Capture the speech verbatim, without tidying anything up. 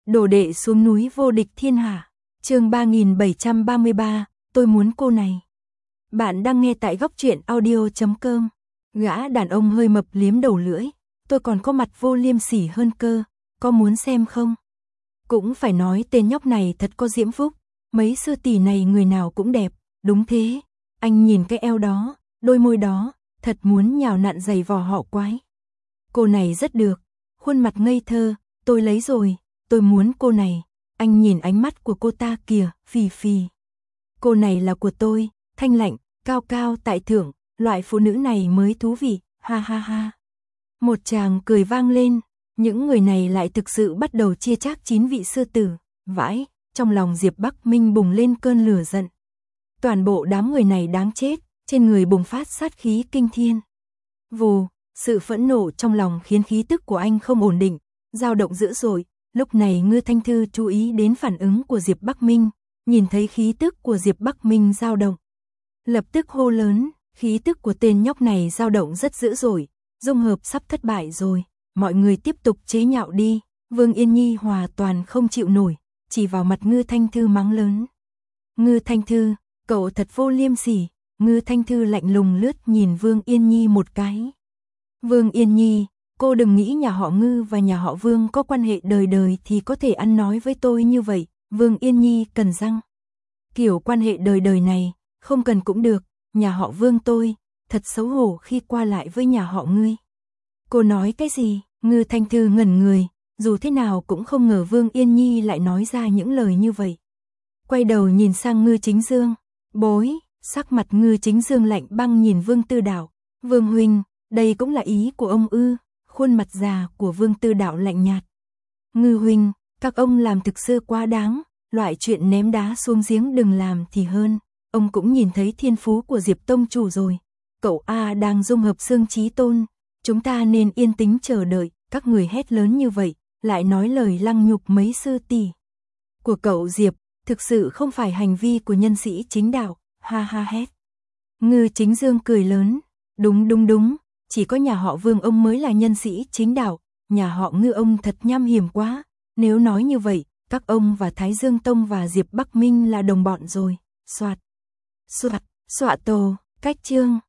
Đồ đệ xuống núi vô địch thiên hạ. Chương ba nghìn bảy trăm ba mươi ba, tôi muốn cô này. Bạn đang nghe tại góc truyện audio chấm com. Gã đàn ông hơi mập liếm đầu lưỡi, tôi còn có mặt vô liêm sỉ hơn cơ, có muốn xem không? Cũng phải nói tên nhóc này thật có diễm phúc, mấy sư tỷ này người nào cũng đẹp, đúng thế, anh nhìn cái eo đó, đôi môi đó, thật muốn nhào nặn giày vò họ quái. Cô này rất được, khuôn mặt ngây thơ, tôi lấy rồi, tôi muốn cô này, anh nhìn ánh mắt của cô ta kìa, phì phì. Cô này là của tôi, thanh lạnh, cao cao tại thượng, loại phụ nữ này mới thú vị, ha ha ha. Một tràng cười vang lên, những người này lại thực sự bắt đầu chia chác chín vị sư tử, vãi, trong lòng Diệp Bắc Minh bùng lên cơn lửa giận. Toàn bộ đám người này đáng chết, trên người bùng phát sát khí kinh thiên. Vù, sự phẫn nộ trong lòng khiến khí tức của anh không ổn định, dao động dữ dội. Lúc này Ngư Thanh Thư chú ý đến phản ứng của Diệp Bắc Minh, nhìn thấy khí tức của Diệp Bắc Minh dao động. Lập tức hô lớn, khí tức của tên nhóc này dao động rất dữ dội, dung hợp sắp thất bại rồi, mọi người tiếp tục chế nhạo đi. Vương Yên Nhi hòa toàn không chịu nổi, chỉ vào mặt Ngư Thanh Thư mắng lớn. Ngư Thanh Thư, cậu thật vô liêm sỉ. Ngư Thanh Thư lạnh lùng lướt nhìn Vương Yên Nhi một cái. Vương Yên Nhi, cô đừng nghĩ nhà họ Ngư và nhà họ Vương có quan hệ đời đời thì có thể ăn nói với tôi như vậy. Vương Yên Nhi cần răng. Kiểu quan hệ đời đời này, không cần cũng được, nhà họ Vương tôi, thật xấu hổ khi qua lại với nhà họ Ngươi. Cô nói cái gì? Ngư Thanh Thư ngẩn người, dù thế nào cũng không ngờ Vương Yên Nhi lại nói ra những lời như vậy. Quay đầu nhìn sang Ngư Chính Dương, bối, sắc mặt Ngư Chính Dương lạnh băng nhìn Vương Tư Đạo. Vương huynh, đây cũng là ý của ông ư? Khuôn mặt già của Vương Tư Đạo lạnh nhạt. Ngư huynh, các ông làm thực sự quá đáng, loại chuyện ném đá xuống giếng đừng làm thì hơn. Ông cũng nhìn thấy thiên phú của Diệp Tông chủ rồi. Cậu A đang dung hợp xương chí tôn, chúng ta nên yên tĩnh chờ đợi. Các người hét lớn như vậy, lại nói lời lăng nhục mấy sư tỷ của cậu Diệp, thực sự không phải hành vi của nhân sĩ chính đạo. Ha ha hét. Ngư Chính Dương cười lớn. Đúng đúng đúng, chỉ có nhà họ Vương ông mới là nhân sĩ chính đạo, nhà họ Ngư ông thật nham hiểm quá. Nếu nói như vậy, các ông và Thái Dương Tông và Diệp Bắc Minh là đồng bọn rồi. Soạt, soạt, soạ tổ, cách chương.